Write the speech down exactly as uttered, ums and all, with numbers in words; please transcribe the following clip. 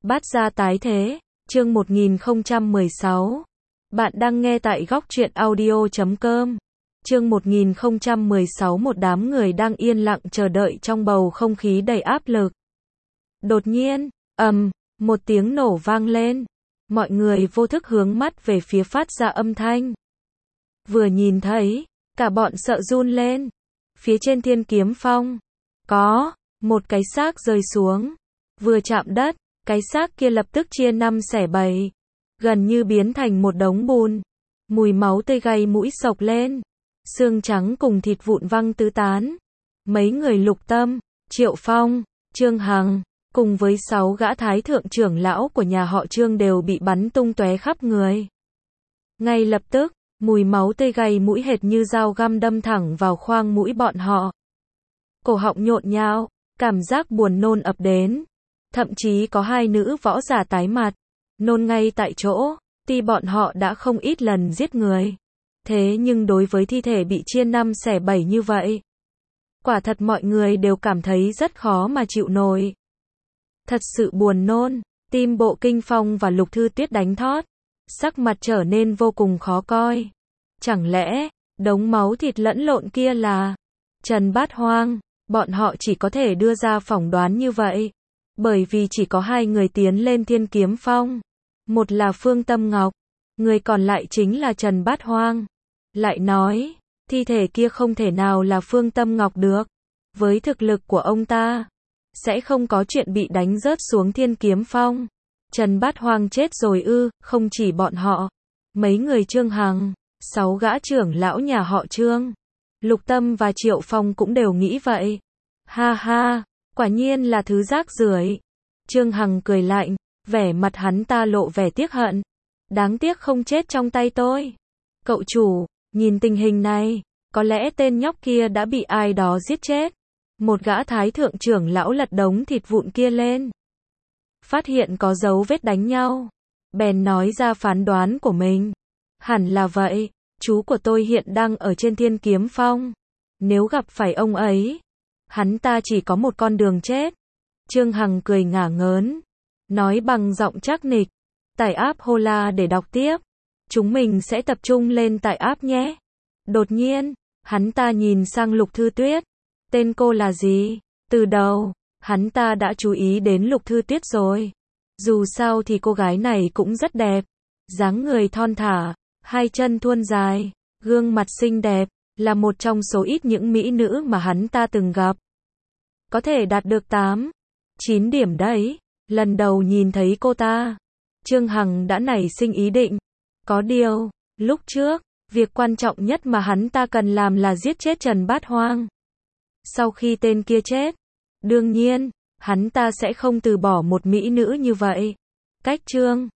Bát gia tái thế, chương một nghìn không trăm mười sáu. Bạn đang nghe tại góc truyện audio chấm com. Chương một nghìn không trăm mười sáu. Một đám người đang yên lặng chờ đợi trong bầu không khí đầy áp lực. Đột nhiên, ầm, một tiếng nổ vang lên. Mọi người vô thức hướng mắt về phía phát ra âm thanh. Vừa nhìn thấy, cả bọn sợ run lên. Phía trên Thiên Kiếm Phong, có một cái xác rơi xuống. Vừa chạm đất, cái xác kia lập tức chia năm xẻ bảy, gần như biến thành một đống bùn. Mùi máu tươi gây mũi sộc lên, xương trắng cùng thịt vụn văng tứ tán. Mấy người Lục Tâm, Triệu Phong, Trương Hằng, cùng với sáu gã thái thượng trưởng lão của nhà họ Trương đều bị bắn tung tóe khắp người. Ngay lập tức, mùi máu tươi gây mũi hệt như dao găm đâm thẳng vào khoang mũi bọn họ. Cổ họng nhộn nhạo, cảm giác buồn nôn ập đến. Thậm chí có hai nữ võ giả tái mặt, nôn ngay tại chỗ. Tuy bọn họ đã không ít lần giết người, thế nhưng đối với thi thể bị chia năm xẻ bảy như vậy, quả thật mọi người đều cảm thấy rất khó mà chịu nổi. Thật sự buồn nôn. Tim Bộ Kinh Phong và Lục Thư Tuyết đánh thót, sắc mặt trở nên vô cùng khó coi. Chẳng lẽ, đống máu thịt lẫn lộn kia là Trần Bát Hoang? Bọn họ chỉ có thể đưa ra phỏng đoán như vậy, bởi vì chỉ có hai người tiến lên Thiên Kiếm Phong. Một là Phương Tâm Ngọc, người còn lại chính là Trần Bát Hoang. Lại nói, thi thể kia không thể nào là Phương Tâm Ngọc được. Với thực lực của ông ta, sẽ không có chuyện bị đánh rớt xuống Thiên Kiếm Phong. Trần Bát Hoang chết rồi ư? Không chỉ bọn họ, mấy người Trương Hằng, sáu gã trưởng lão nhà họ Trương, Lục Tâm và Triệu Phong cũng đều nghĩ vậy. Ha ha, quả nhiên là thứ rác rưởi. Trương Hằng cười lạnh, vẻ mặt hắn ta lộ vẻ tiếc hận. Đáng tiếc không chết trong tay tôi. Cậu chủ, nhìn tình hình này, có lẽ tên nhóc kia đã bị ai đó giết chết. Một gã thái thượng trưởng lão lật đống thịt vụn kia lên, phát hiện có dấu vết đánh nhau, bèn nói ra phán đoán của mình. Hẳn là vậy, chú của tôi hiện đang ở trên Thiên Kiếm Phong. Nếu gặp phải ông ấy, hắn ta chỉ có một con đường chết. Trương Hằng cười ngả ngớn, nói bằng giọng trắc nịch. Tải app Hola để đọc tiếp. Chúng mình sẽ tập trung lên tải app nhé. Đột nhiên, hắn ta nhìn sang Lục Thư Tuyết. Tên cô là gì? Từ đầu, hắn ta đã chú ý đến Lục Thư Tuyết rồi. Dù sao thì cô gái này cũng rất đẹp. Dáng người thon thả, hai chân thuôn dài, gương mặt xinh đẹp, là một trong số ít những mỹ nữ mà hắn ta từng gặp. Có thể đạt được tám, chín điểm đấy. Lần đầu nhìn thấy cô ta, Trương Hằng đã nảy sinh ý định. Có điều, lúc trước, việc quan trọng nhất mà hắn ta cần làm là giết chết Trần Bát Hoang. Sau khi tên kia chết, đương nhiên, hắn ta sẽ không từ bỏ một mỹ nữ như vậy. Cách Trương